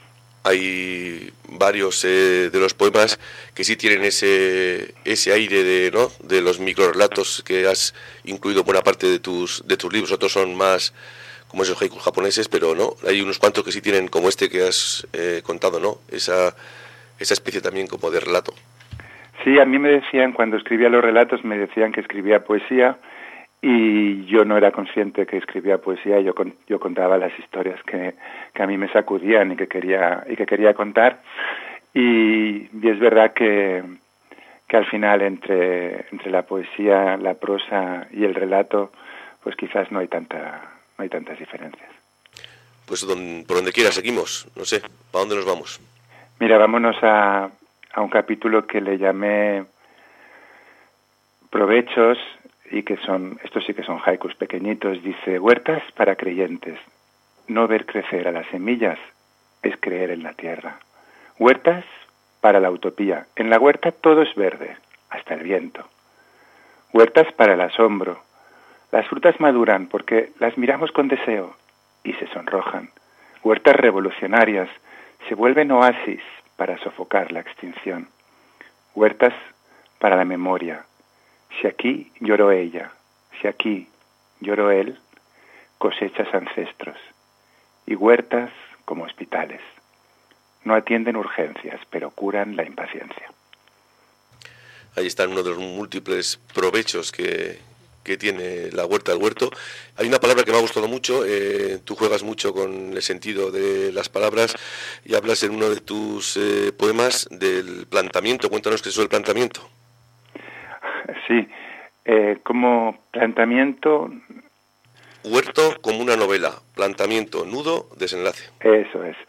hay varios de los poemas que sí tienen ese aire de los microrelatos que has incluido buena parte de tus libros. Otros son más como esos haikus japoneses, pero no, hay unos cuantos que sí tienen, como este que has contado, ¿no? Esa especie también como de relato. Sí, a mí me decían, cuando escribía los relatos, me decían que escribía poesía, y yo no era consciente que escribía poesía. Yo contaba las historias que a mí me sacudían y que quería contar, y es verdad que al final entre la poesía, la prosa y el relato, pues quizás no hay tantas diferencias. Pues por donde quiera seguimos, no sé, ¿para dónde nos vamos? Mira, vámonos a un capítulo que le llamé Provechos, y estos sí que son haikus pequeñitos. Dice: huertas para creyentes. No ver crecer a las semillas es creer en la tierra. Huertas para la utopía. En la huerta todo es verde, hasta el viento. Huertas para el asombro. Las frutas maduran porque las miramos con deseo y se sonrojan. Huertas revolucionarias se vuelven oasis para sofocar la extinción. Huertas para la memoria. Si aquí lloró ella, si aquí lloró él, cosechas ancestros. Y huertas como hospitales. No atienden urgencias, pero curan la impaciencia. Ahí está uno de los múltiples provechos que tiene la huerta del huerto. Hay una palabra que me ha gustado mucho, tú juegas mucho con el sentido de las palabras y hablas en uno de tus poemas del plantamiento. Cuéntanos qué es eso del plantamiento. Sí, como plantamiento... Huerto como una novela, plantamiento, nudo, desenlace. Eso es.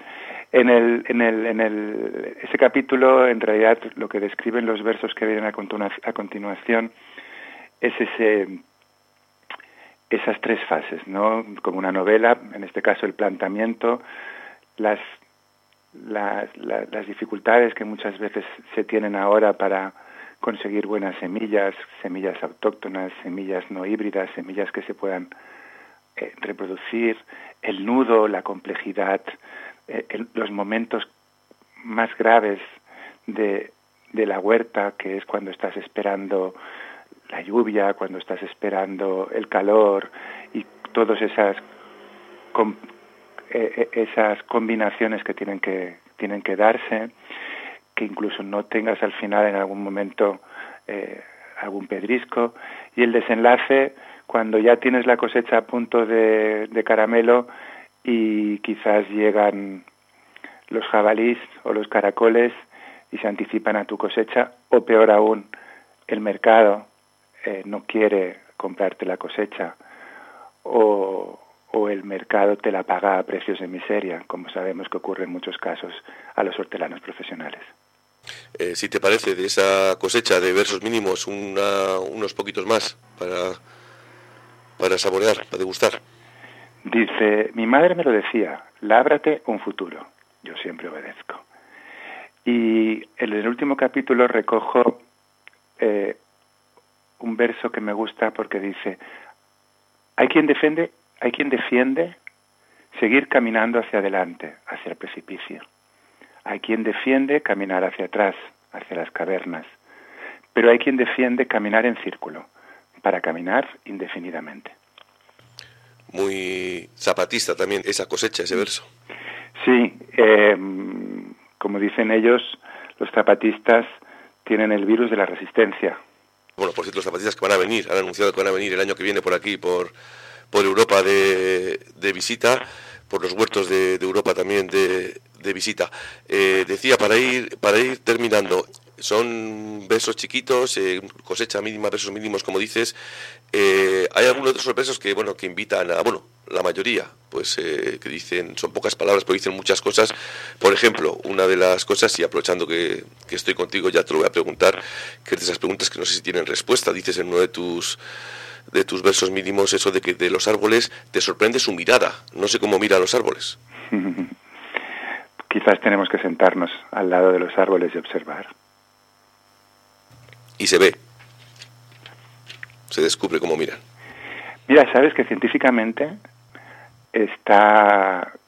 Ese capítulo, en realidad, lo que describen los versos que vienen a continuación es esas tres fases, ¿no? Como una novela, en este caso el plantamiento, las dificultades que muchas veces se tienen ahora para conseguir buenas semillas autóctonas, semillas no híbridas, semillas que se puedan reproducir, el nudo, la complejidad, los momentos más graves de la huerta, que es cuando estás esperando la lluvia, cuando estás esperando el calor, y todas esas combinaciones que tienen que darse, que incluso no tengas al final en algún momento algún pedrisco, y el desenlace cuando ya tienes la cosecha a punto de caramelo y quizás llegan los jabalíes o los caracoles y se anticipan a tu cosecha, o peor aún, el mercado no quiere comprarte la cosecha, o el mercado te la paga a precios de miseria, como sabemos que ocurre en muchos casos a los hortelanos profesionales. Si te parece, de esa cosecha de versos mínimos, unos poquitos más para saborear, para degustar. Dice: mi madre me lo decía, lábrate un futuro. Yo siempre obedezco. Y en el último capítulo recojo un verso que me gusta porque dice: hay quien defiende seguir caminando hacia adelante, hacia el precipicio. Hay quien defiende caminar hacia atrás, hacia las cavernas. Pero hay quien defiende caminar en círculo, para caminar indefinidamente. Muy zapatista también esa cosecha, ese verso. Sí, como dicen ellos, los zapatistas tienen el virus de la resistencia. Bueno, por cierto, los zapatistas que van a venir, han anunciado que van a venir el año que viene por aquí, por Europa de visita, por los huertos de Europa también de visita. Decía, para ir terminando, son versos chiquitos, cosecha mínima, versos mínimos, como dices. Hay algunos de esos versos que invitan a, la mayoría, pues que dicen, son pocas palabras, pero dicen muchas cosas. Por ejemplo, una de las cosas, y aprovechando que estoy contigo, ya te lo voy a preguntar, que es de esas preguntas que no sé si tienen respuesta. Dices en uno de tus versos mínimos eso de que de los árboles te sorprende su mirada. No sé cómo mira a los árboles. Quizás tenemos que sentarnos al lado de los árboles y observar. Y se descubre cómo miran. Mira, sabes que científicamente está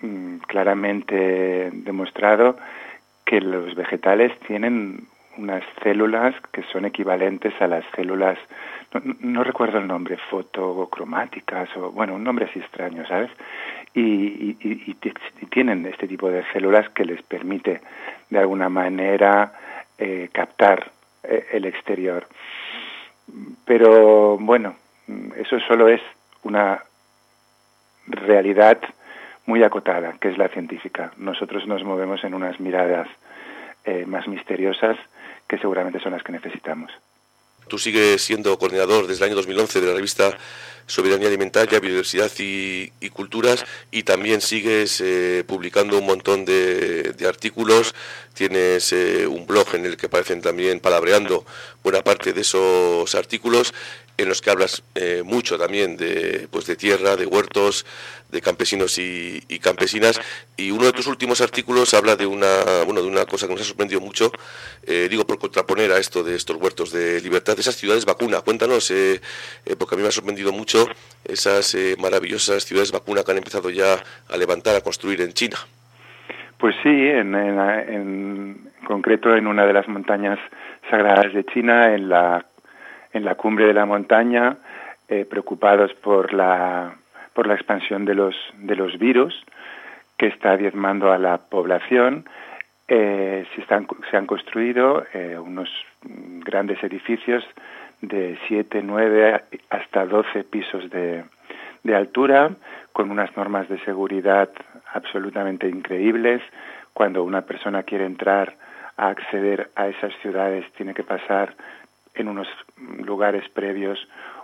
claramente demostrado que los vegetales tienen unas células que son equivalentes a las células, no recuerdo el nombre, fotocromáticas o, bueno, un nombre así extraño, ¿sabes? Y tienen este tipo de células que les permite, de alguna manera, captar el exterior. Pero, bueno, eso solo es una realidad muy acotada, que es la científica. Nosotros nos movemos en unas miradas más misteriosas que seguramente son las que necesitamos. Tú sigues siendo coordinador desde el año 2011 de la revista Soberanía Alimentaria, Biodiversidad y Culturas, y también sigues publicando un montón de artículos. Tienes un blog en el que aparecen también palabreando buena parte de esos artículos, en los que hablas mucho también de tierra, de huertos, de campesinos y campesinas. Y uno de tus últimos artículos habla de una cosa que nos ha sorprendido mucho, digo por contraponer a esto de estos huertos de libertad, de esas ciudades vacuna. Cuéntanos, porque a mí me ha sorprendido mucho esas maravillosas ciudades vacuna que han empezado ya a levantar, a construir en China. Pues sí, en concreto en una de las montañas sagradas de China, en la cumbre de la montaña, preocupados por la expansión de los virus que está diezmando a la población, se han construido unos grandes edificios de 7, 9 hasta 12 pisos de altura, con unas normas de seguridad absolutamente increíbles. Cuando una persona quiere entrar a acceder a esas ciudades, tiene que pasar en unos lugares previos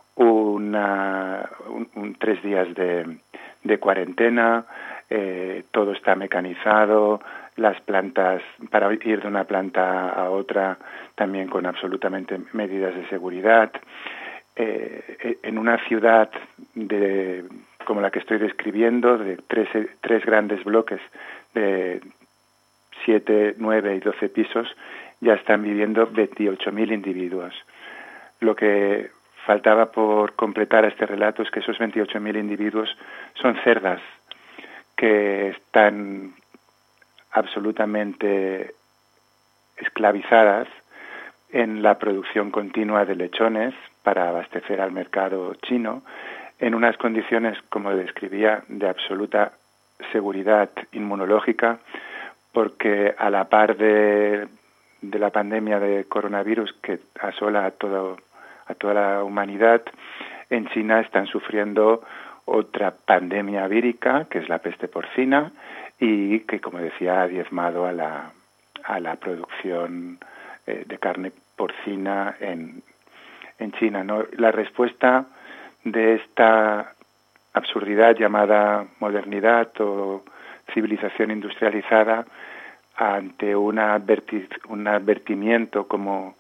3 días de cuarentena. Todo está mecanizado, las plantas, para ir de una planta a otra, también con absolutamente medidas de seguridad. En una ciudad como la que estoy describiendo, de tres grandes bloques de 7, 9 y 12 pisos, ya están viviendo 28.000 individuos. Lo que faltaba por completar este relato es que esos 28.000 individuos son cerdas que están absolutamente esclavizadas en la producción continua de lechones para abastecer al mercado chino, en unas condiciones, como describía, de absoluta seguridad inmunológica, porque a la par de la pandemia de coronavirus que asola a toda la humanidad, en China están sufriendo otra pandemia vírica, que es la peste porcina, y que, como decía, ha diezmado a la producción de carne porcina en China, ¿no? La respuesta de esta absurdidad llamada modernidad o civilización industrializada ante un advertimiento como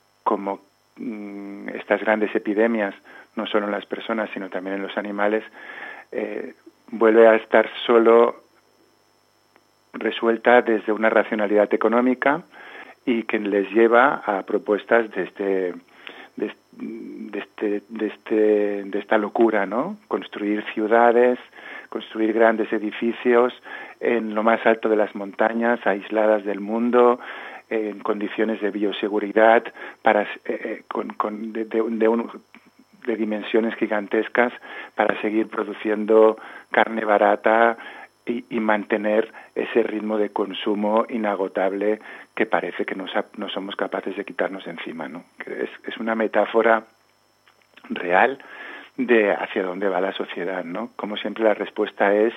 estas grandes epidemias, no solo en las personas sino también en los animales, vuelve a estar solo resuelta desde una racionalidad económica y que les lleva a propuestas de esta locura, ¿no? Construir ciudades, construir grandes edificios en lo más alto de las montañas, aisladas del mundo, en condiciones de bioseguridad, de dimensiones gigantescas, para seguir produciendo carne barata y mantener ese ritmo de consumo inagotable que parece que no somos capaces de quitarnos encima, ¿no? Es una metáfora real de hacia dónde va la sociedad, ¿no? Como siempre, la respuesta es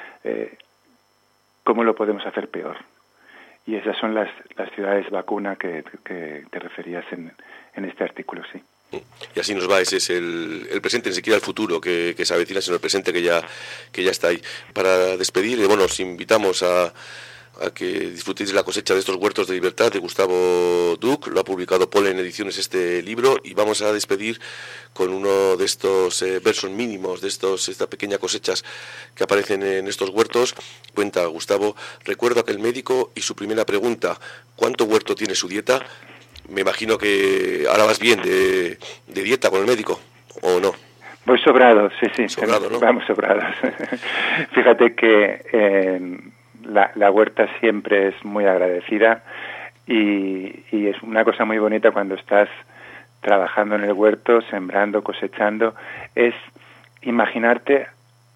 ¿cómo lo podemos hacer peor? Y esas son las ciudades vacuna que te referías en este artículo, sí. Y así nos va, ese es el presente, ni siquiera el futuro que se avecina, sino el presente que ya está ahí. Para despedir, os invitamos a que disfrutéis de la cosecha de estos huertos de libertad de Gustavo Duc. Lo ha publicado Polen Ediciones este libro, y vamos a despedir con uno de estos versos mínimos, de estas pequeñas cosechas que aparecen en estos huertos. Cuenta Gustavo: recuerdo a aquel médico y su primera pregunta: ¿cuánto huerto tiene su dieta? Me imagino que ahora vas bien de dieta con el médico, ¿o no? Voy sobrado, sí. Sobrado, ¿no? Vamos sobrados. Fíjate que la huerta siempre es muy agradecida y es una cosa muy bonita cuando estás trabajando en el huerto, sembrando, cosechando, es imaginarte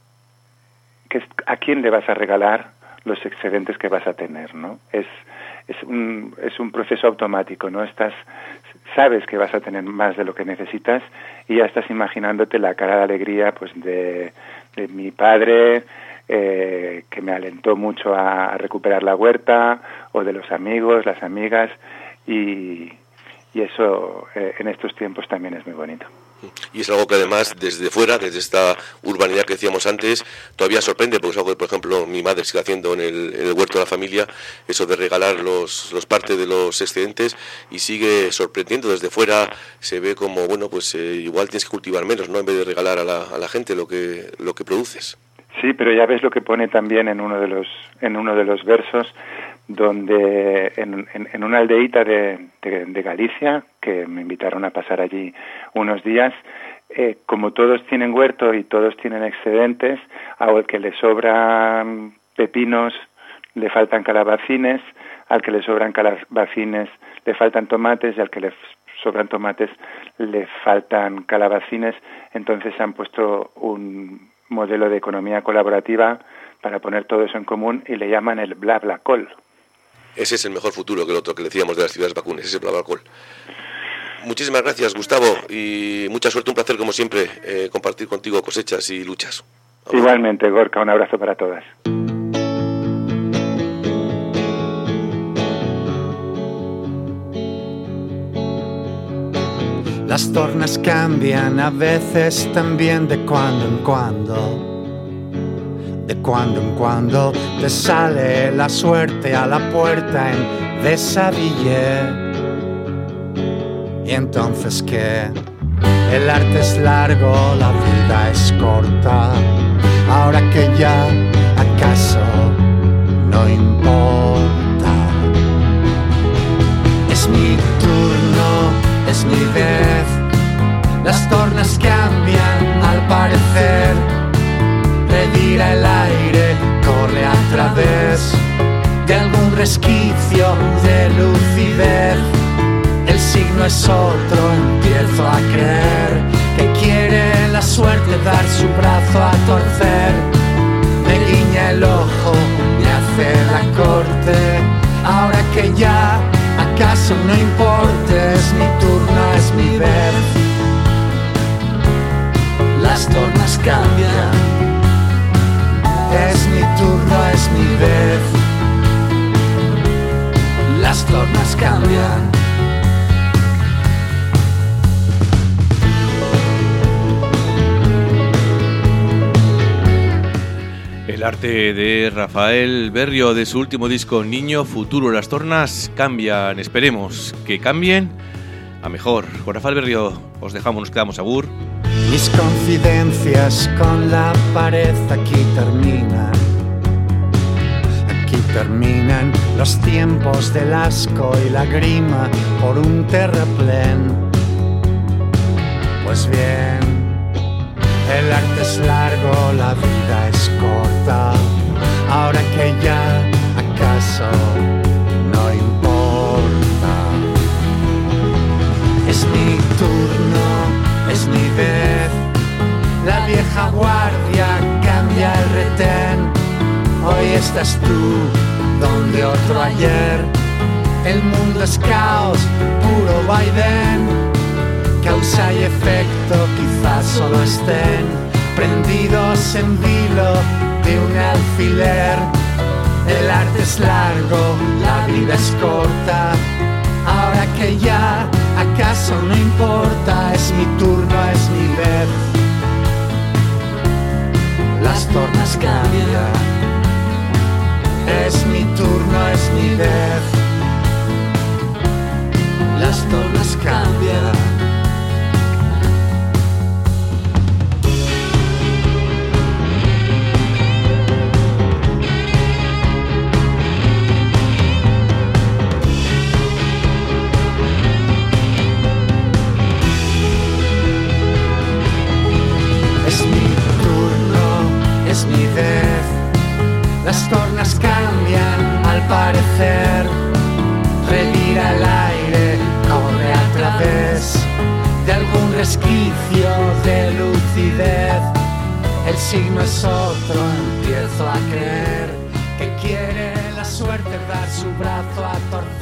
a quién le vas a regalar los excedentes que vas a tener, ¿no? Es un proceso automático, ¿no? Sabes que vas a tener más de lo que necesitas y ya estás imaginándote la cara de alegría, pues, de mi padre, que me alentó mucho a recuperar la huerta, o de los amigos, las amigas, y eso en estos tiempos también es muy bonito. Y es algo que además desde fuera, desde esta urbanidad que decíamos antes, todavía sorprende, porque es algo que, por ejemplo, mi madre sigue haciendo en el huerto de la familia, eso de regalar los partes de los excedentes, y sigue sorprendiendo. Desde fuera se ve como, bueno, pues igual tienes que cultivar menos, ¿no?, en vez de regalar a la gente lo que produces. Sí, pero ya ves lo que pone también en uno de los versos, donde en una aldeíta de Galicia, que me invitaron a pasar allí unos días, como todos tienen huerto y todos tienen excedentes, al que le sobran pepinos le faltan calabacines, al que le sobran calabacines le faltan tomates, y al que le sobran tomates le faltan calabacines. Entonces han puesto un modelo de economía colaborativa para poner todo eso en común y le llaman el BlaBlaCol. Ese es el mejor futuro que el otro que decíamos de las ciudades vacunas, ese BlaBlaCol. Muchísimas gracias, Gustavo, y mucha suerte, un placer como siempre compartir contigo cosechas y luchas. Igualmente, Gorka, un abrazo para todas. Las tornas cambian a veces también de cuando en cuando. De cuando en cuando te sale la suerte a la puerta en Desaville. Y entonces ¿qué? El arte es largo, la vida es corta. Ahora que ya acaso no importa. Es mi turno, es mi vez. Las tornas cambian al parecer. Revira el aire, corre a través de algún resquicio de lucidez. El signo es otro, empiezo a creer que quiere la suerte dar su brazo a torcer. Me guiña el ojo, me hace la corte. Ahora que ya acaso no importe, es mi turno, es mi vez. Las tornas cambian. Es mi turno, es mi vez. Las tornas cambian. El arte de Rafael Berrio, de su último disco Niño Futuro. Las tornas cambian, esperemos que cambien a mejor. Con Rafael Berrio os dejamos, nos quedamos, agur. Mis confidencias con la pared aquí terminan. Aquí terminan los tiempos del asco y la grima por un terraplén. Pues bien, el arte es largo, la vida es corta. Ahora que ya acaso no importa. Es mi turno, es mi vez. La vieja guardia cambia el retén. Hoy estás tú, donde otro ayer. El mundo es caos, puro vaivén. Causa y efecto quizás solo estén prendidos en vilo de un alfiler. El arte es largo, la vida es corta. Ahora que ya acaso no importa, es mi turno, es mi vez. Las tornas cambian. Es mi turno, es mi vez. Las tornas cambian. cambian al parecer, revira el aire, corre a través de algún resquicio de lucidez. El signo es otro, empiezo a creer que quiere la suerte dar su brazo a torcer.